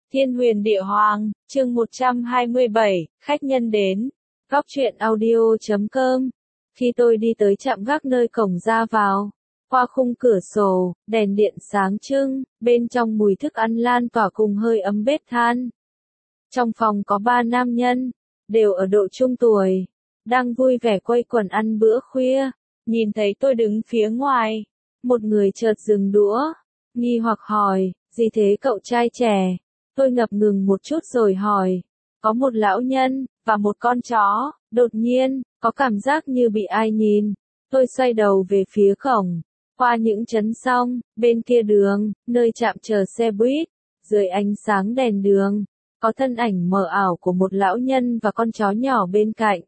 Thiên huyền địa hoàng, chương 127, khách nhân đến. Góc truyện audio.com. Khi tôi đi tới trạm gác nơi cổng ra vào, qua khung cửa sổ, đèn điện sáng trưng, bên trong mùi thức ăn lan tỏa cùng hơi ấm bếp than. Trong phòng có 3 nam nhân, đều ở độ trung tuổi, đang vui vẻ quây quần ăn bữa khuya. Nhìn thấy tôi đứng phía ngoài, một người chợt dừng đũa, nghi hoặc hỏi, gì thế cậu trai trẻ? Tôi ngập ngừng một chút rồi hỏi, có một lão nhân, và một con chó. Đột nhiên, có cảm giác như bị ai nhìn. Tôi xoay đầu về phía cổng, qua những trấn xong, bên kia đường, nơi trạm chờ xe buýt, dưới ánh sáng đèn đường, có thân ảnh mờ ảo của một lão nhân và con chó nhỏ bên cạnh.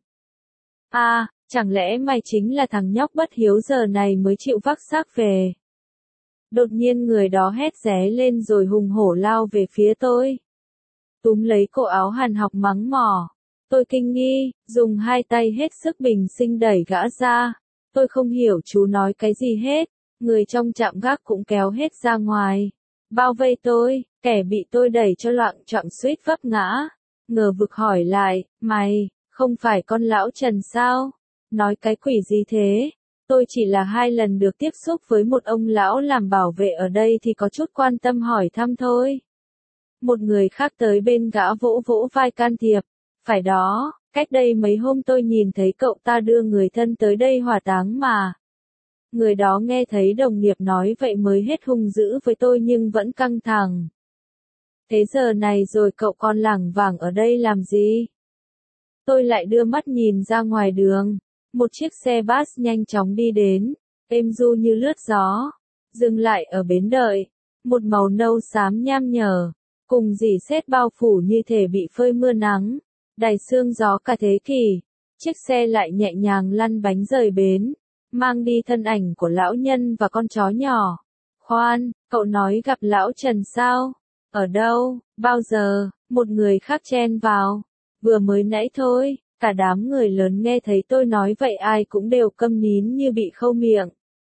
À, chẳng lẽ mày chính là thằng nhóc bất hiếu giờ này mới chịu vác xác về? Đột nhiên người đó hét ré lên rồi hùng hổ lao về phía tôi. Túm lấy cổ áo Hàn Học mắng mỏ. Tôi kinh nghi, dùng 2 tay hết sức bình sinh đẩy gã ra. Tôi không hiểu chú nói cái gì hết. Người trong trạm gác cũng kéo hết ra ngoài. Bao vây tôi, kẻ bị tôi đẩy cho loạng choạng suýt vấp ngã. Ngờ vực hỏi lại, mày, không phải con lão Trần sao? Nói cái quỷ gì thế? Tôi chỉ là 2 lần được tiếp xúc với một ông lão làm bảo vệ ở đây thì có chút quan tâm hỏi thăm thôi. Một người khác tới bên gã vỗ vỗ vai can thiệp. Phải đó, cách đây mấy hôm tôi nhìn thấy cậu ta đưa người thân tới đây hỏa táng mà. Người đó nghe thấy đồng nghiệp nói vậy mới hết hung dữ với tôi nhưng vẫn căng thẳng. Thế giờ này rồi cậu còn lảng vảng ở đây làm gì? Tôi lại đưa mắt nhìn ra ngoài đường. Một chiếc xe bus nhanh chóng đi đến, êm du như lướt gió, dừng lại ở bến đợi, một màu nâu xám nham nhở, cùng rỉ sét bao phủ như thể bị phơi mưa nắng, đầy sương gió cả thế kỷ. Chiếc xe lại nhẹ nhàng lăn bánh rời bến, mang đi thân ảnh của lão nhân và con chó nhỏ. Khoan, cậu nói gặp lão Trần sao? Ở đâu? Bao giờ? Một người khác chen vào. Vừa mới nãy thôi. Cả đám người lớn nghe thấy tôi nói vậy ai cũng đều câm nín như bị khâu miệng.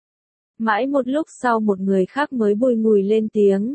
Mãi một lúc sau một người khác mới bùi ngùi lên tiếng.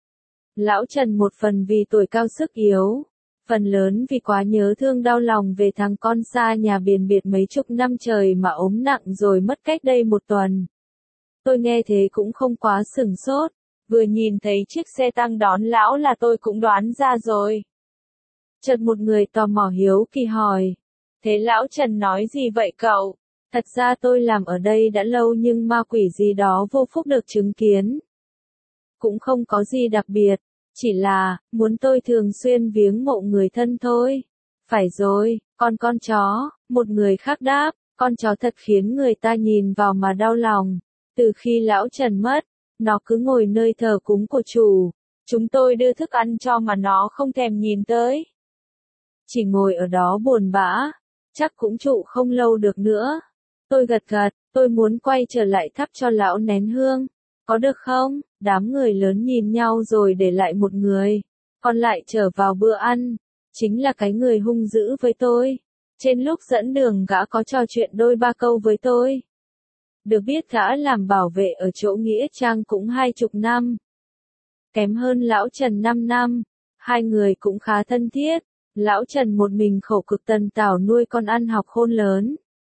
Lão Trần một phần vì tuổi cao sức yếu, phần lớn vì quá nhớ thương đau lòng về thằng con xa nhà biệt biệt mấy chục năm trời mà ốm nặng rồi mất cách đây 1 tuần. Tôi nghe thế cũng không quá sửng sốt, vừa nhìn thấy chiếc xe tăng đón lão là tôi cũng đoán ra rồi. Chợt một người tò mò hiếu kỳ hỏi, thế lão Trần nói gì vậy cậu? Thật ra tôi làm ở đây đã lâu nhưng ma quỷ gì đó vô phúc được chứng kiến. Cũng không có gì đặc biệt, chỉ là, muốn tôi thường xuyên viếng mộ người thân thôi. Phải rồi, con chó, một người khác đáp, con chó thật khiến người ta nhìn vào mà đau lòng. Từ khi lão Trần mất, nó cứ ngồi nơi thờ cúng của chủ. Chúng tôi đưa thức ăn cho mà nó không thèm nhìn tới. Chỉ ngồi ở đó buồn bã, chắc cũng trụ không lâu được nữa. Tôi gật gật, tôi muốn quay trở lại thắp cho lão nén hương. Có được không? Đám người lớn nhìn nhau rồi để lại một người. Còn lại trở vào bữa ăn. Chính là cái người hung dữ với tôi. Trên lúc dẫn đường gã có trò chuyện đôi ba câu với tôi. Được biết gã làm bảo vệ ở chỗ Nghĩa Trang cũng 20 năm. Kém hơn lão Trần 5 năm. 2 người cũng khá thân thiết. Lão Trần một mình khổ cực tần tảo nuôi con ăn học khôn lớn.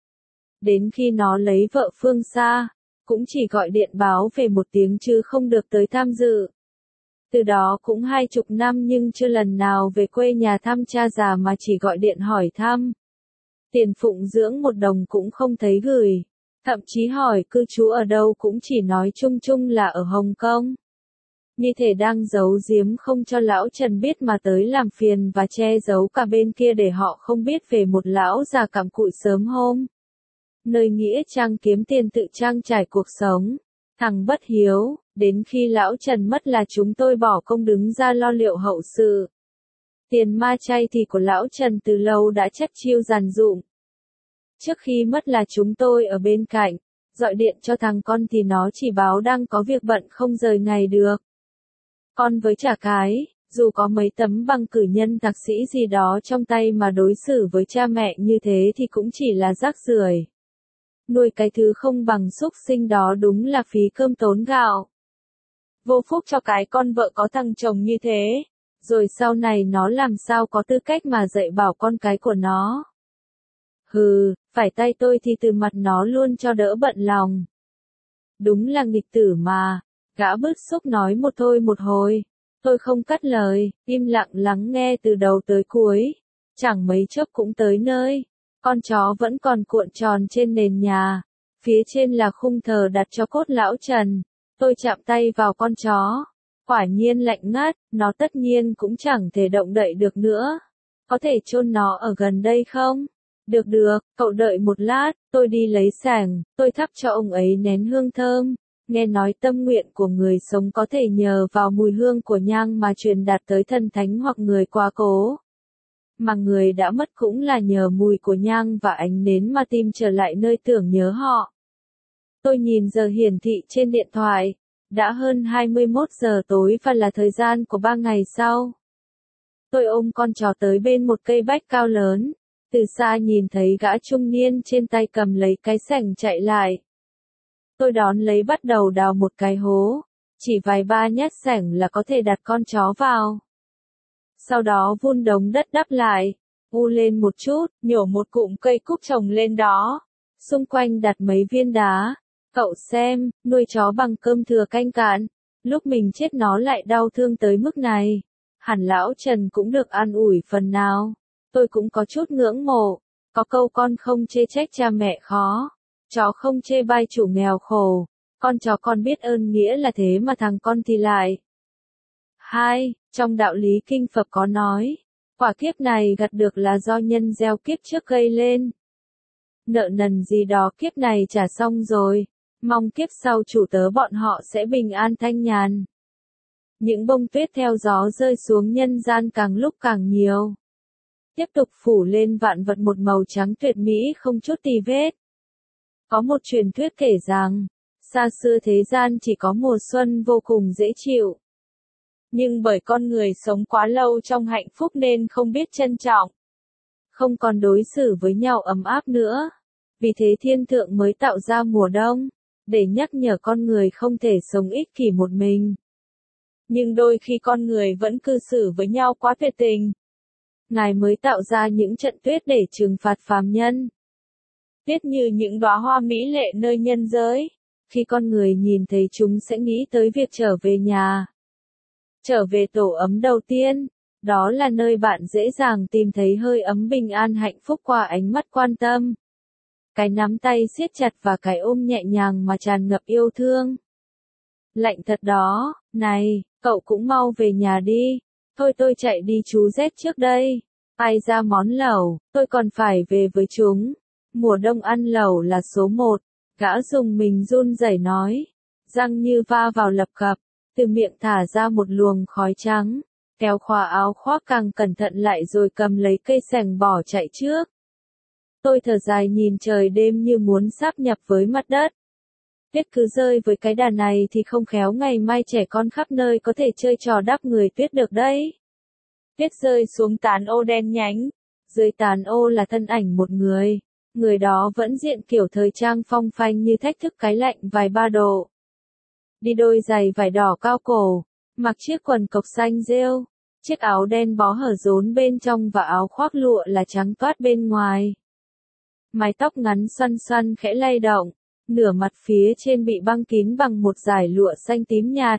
Đến khi nó lấy vợ phương xa, cũng chỉ gọi điện báo về 1 tiếng chứ không được tới tham dự. Từ đó cũng 20 năm nhưng chưa lần nào về quê nhà thăm cha già mà chỉ gọi điện hỏi thăm. Tiền phụng dưỡng 1 đồng cũng không thấy gửi. Thậm chí hỏi cư trú ở đâu cũng chỉ nói chung chung là ở Hồng Kông. Như thể đang giấu giếm không cho lão Trần biết mà tới làm phiền và che giấu cả bên kia để họ không biết về một lão già cặm cụi sớm hôm. Nơi Nghĩa Trang kiếm tiền tự trang trải cuộc sống. Thằng bất hiếu, đến khi lão Trần mất là chúng tôi bỏ công đứng ra lo liệu hậu sự. Tiền ma chay thì của lão Trần từ lâu đã chất chiêu dàn dụm. Trước khi mất là chúng tôi ở bên cạnh, gọi điện cho thằng con thì nó chỉ báo đang có việc bận không rời ngày được. Con với chả cái, dù có mấy tấm bằng cử nhân thạc sĩ gì đó trong tay mà đối xử với cha mẹ như thế thì cũng chỉ là rác rưởi. Nuôi cái thứ không bằng súc sinh đó đúng là phí cơm tốn gạo. Vô phúc cho cái con vợ có thằng chồng như thế. Rồi sau này nó làm sao có tư cách mà dạy bảo con cái của nó. Hừ, phải tay tôi thì từ mặt nó luôn cho đỡ bận lòng. Đúng là nghịch tử mà, gã bức xúc nói một thôi một hồi. Tôi không cắt lời, im lặng lắng nghe từ đầu tới cuối. Chẳng mấy chốc cũng tới nơi. Con chó vẫn còn cuộn tròn trên nền nhà. Phía trên là khung thờ đặt cho cốt lão Trần. Tôi chạm tay vào con chó. Quả nhiên lạnh ngắt, nó tất nhiên cũng chẳng thể động đậy được nữa. Có thể chôn nó ở gần đây không? Được được, cậu đợi một lát, tôi đi lấy sàng, tôi thắp cho ông ấy nén hương thơm. Nghe nói tâm nguyện của người sống có thể nhờ vào mùi hương của nhang mà truyền đạt tới thần thánh hoặc người quá cố. Mà người đã mất cũng là nhờ mùi của nhang và ánh nến mà tìm trở lại nơi tưởng nhớ họ. Tôi nhìn giờ hiển thị trên điện thoại. Đã hơn 21 giờ tối và là thời gian của 3 ngày sau. Tôi ôm con chó tới bên một cây bách cao lớn. Từ xa nhìn thấy gã trung niên trên tay cầm lấy cái xẻng chạy lại. Tôi đón lấy bắt đầu đào một cái hố. Chỉ vài ba nhát xẻng là có thể đặt con chó vào. Sau đó vun đống đất đắp lại. U lên một chút, nhổ một cụm cây cúc trồng lên đó. Xung quanh đặt mấy viên đá. Cậu xem, nuôi chó bằng cơm thừa canh cạn. Lúc mình chết nó lại đau thương tới mức này. Hẳn lão Trần cũng được an ủi phần nào. Tôi cũng có chút ngưỡng mộ. Có câu con không chê trách cha mẹ khó. Chó không chê bai chủ nghèo khổ. Con chó con biết ơn nghĩa là thế mà thằng con thì lại. 2. Trong đạo lý kinh Phật có nói. Quả kiếp này gặt được là do nhân gieo kiếp trước gây lên. Nợ nần gì đó kiếp này trả xong rồi. Mong kiếp sau chủ tớ bọn họ sẽ bình an thanh nhàn. Những bông tuyết theo gió rơi xuống nhân gian càng lúc càng nhiều. Tiếp tục phủ lên vạn vật một màu trắng tuyệt mỹ không chút tì vết. Có một truyền thuyết kể rằng, xa xưa thế gian chỉ có mùa xuân vô cùng dễ chịu. Nhưng bởi con người sống quá lâu trong hạnh phúc nên không biết trân trọng. Không còn đối xử với nhau ấm áp nữa. Vì thế thiên thượng mới tạo ra mùa đông. Để nhắc nhở con người không thể sống ích kỷ một mình. Nhưng đôi khi con người vẫn cư xử với nhau quá tuyệt tình. Ngài mới tạo ra những trận tuyết để trừng phạt phàm nhân. Tuyết như những đóa hoa mỹ lệ nơi nhân giới. Khi con người nhìn thấy chúng sẽ nghĩ tới việc trở về nhà. Trở về tổ ấm đầu tiên. Đó là nơi bạn dễ dàng tìm thấy hơi ấm bình an hạnh phúc qua ánh mắt quan tâm. Cái nắm tay siết chặt và cái ôm nhẹ nhàng mà tràn ngập yêu thương. Lạnh thật đó, này, cậu cũng mau về nhà đi. Thôi tôi chạy đi chú rét trước đây. Ai ra món lẩu, tôi còn phải về với chúng. Mùa đông ăn lẩu là số 1. Gã dùng mình run rẩy nói. Răng như va vào lập cập. Từ miệng thả ra một luồng khói trắng. Kéo khóa áo khoác càng cẩn thận lại rồi cầm lấy cây xẻng bỏ chạy trước. Tôi thở dài nhìn trời đêm như muốn sáp nhập với mặt đất. Tuyết cứ rơi với cái đà này thì không khéo ngày mai trẻ con khắp nơi có thể chơi trò đắp người tuyết được đấy. Tuyết rơi xuống tán ô đen nhánh. Dưới tán ô là thân ảnh một người. Người đó vẫn diện kiểu thời trang phong phanh như thách thức cái lạnh vài ba độ. Đi đôi giày vải đỏ cao cổ. Mặc chiếc quần cộc xanh rêu. Chiếc áo đen bó hở rốn bên trong và áo khoác lụa là trắng toát bên ngoài. Mái tóc ngắn xoăn xoăn khẽ lay động, nửa mặt phía trên bị băng kín bằng một dải lụa xanh tím nhạt.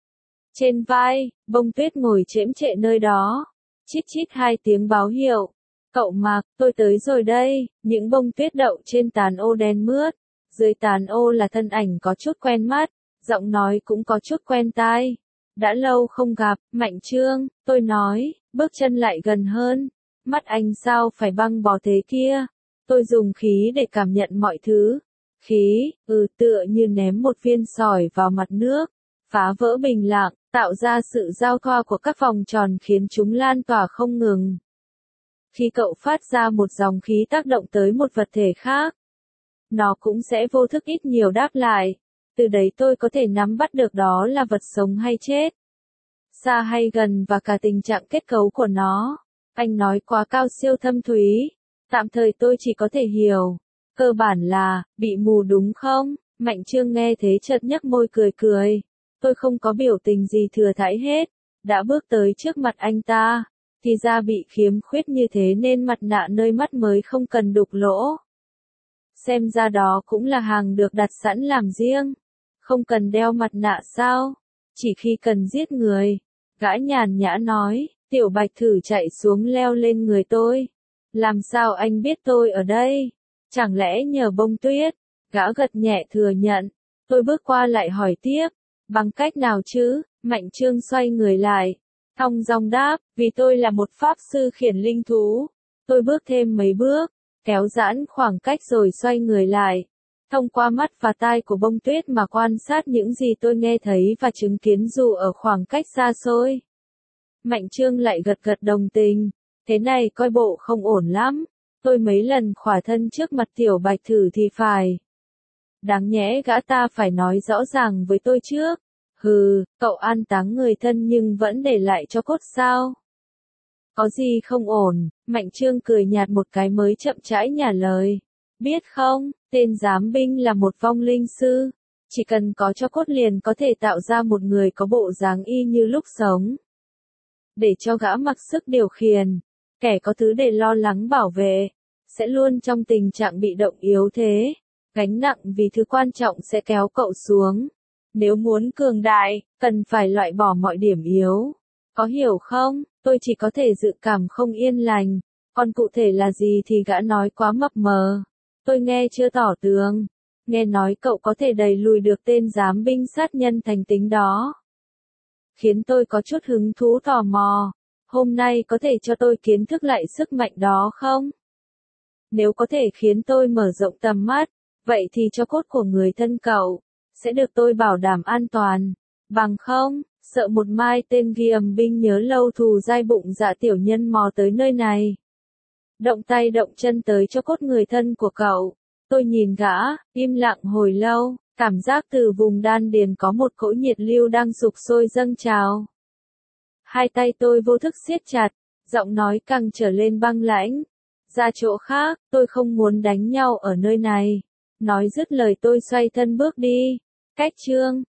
Trên vai, bông tuyết ngồi chễm chệ nơi đó, chít chít 2 tiếng báo hiệu. Cậu Mạc, tôi tới rồi đây, những bông tuyết đậu trên tán ô đen mướt. Dưới tán ô là thân ảnh có chút quen mắt, giọng nói cũng có chút quen tai. Đã lâu không gặp, Mạnh Trương, tôi nói, bước chân lại gần hơn. Mắt anh sao phải băng bó thế kia? Tôi dùng khí để cảm nhận mọi thứ. Khí, tựa như ném một viên sỏi vào mặt nước, phá vỡ bình lặng, tạo ra sự giao thoa của các vòng tròn khiến chúng lan tỏa không ngừng. Khi cậu phát ra một dòng khí tác động tới một vật thể khác, nó cũng sẽ vô thức ít nhiều đáp lại. Từ đấy tôi có thể nắm bắt được đó là vật sống hay chết, xa hay gần và cả tình trạng kết cấu của nó. Anh nói quá cao siêu thâm thúy. Tạm thời tôi chỉ có thể hiểu. Cơ bản là, bị mù đúng không? Mạnh Trương nghe thế chợt nhếch môi cười cười. Tôi không có biểu tình gì thừa thãi hết. đã bước tới trước mặt anh ta, thì ra bị khiếm khuyết như thế nên mặt nạ nơi mắt mới không cần đục lỗ. Xem ra đó cũng là hàng được đặt sẵn làm riêng. Không cần đeo mặt nạ sao? Chỉ khi cần giết người. Gã nhàn nhã nói, Tiểu Bạch thử chạy xuống leo lên người tôi. Làm sao anh biết tôi ở đây? Chẳng lẽ nhờ Bông Tuyết? Gã gật nhẹ thừa nhận. Tôi bước qua lại hỏi tiếp. Bằng cách nào chứ? Mạnh Trương xoay người lại. Thong dong đáp, vì tôi là một pháp sư khiển linh thú. Tôi bước thêm mấy bước, kéo giãn khoảng cách rồi xoay người lại. Thông qua mắt và tai của Bông Tuyết mà quan sát những gì tôi nghe thấy và chứng kiến dù ở khoảng cách xa xôi. Mạnh Trương lại gật gật đồng tình. Thế này coi bộ không ổn lắm. Tôi mấy lần khỏa thân trước mặt Tiểu Bạch thử thì phải. Đáng nhẽ gã ta phải nói rõ ràng với tôi trước. Hừ, cậu an táng người thân nhưng vẫn để lại cho cốt sao? Có gì không ổn? Mạnh Trương cười nhạt một cái mới chậm rãi nhả lời. Biết không, tên giám binh là một vong linh sư. Chỉ cần có cho cốt liền có thể tạo ra một người có bộ dáng y như lúc sống. Để cho gã mặc sức điều khiển, kẻ có thứ để lo lắng bảo vệ, sẽ luôn trong tình trạng bị động yếu thế. Gánh nặng vì thứ quan trọng sẽ kéo cậu xuống. Nếu muốn cường đại, cần phải loại bỏ mọi điểm yếu. Có hiểu không? Tôi chỉ có thể dự cảm không yên lành. Còn cụ thể là gì thì gã nói quá mập mờ. Tôi nghe chưa tỏ tường. Nghe nói cậu có thể đẩy lùi được tên giám binh sát nhân thành tính đó. Khiến tôi có chút hứng thú tò mò. Hôm nay có thể cho tôi kiến thức lại sức mạnh đó không? Nếu có thể khiến tôi mở rộng tầm mắt, vậy thì cho cốt của người thân cậu sẽ được tôi bảo đảm an toàn. Bằng không, sợ một mai tên ghi ầm binh nhớ lâu thù dai bụng dạ tiểu nhân mò tới nơi này. Động tay động chân tới cho cốt người thân của cậu. Tôi nhìn gã, im lặng hồi lâu, cảm giác từ vùng đan điền có một cỗ nhiệt lưu đang sục sôi dâng trào. Hai tay tôi vô thức siết chặt, giọng nói càng trở lên băng lãnh. Ra chỗ khác, tôi không muốn đánh nhau ở nơi này. Nói dứt lời tôi xoay thân bước đi. Cách Trương,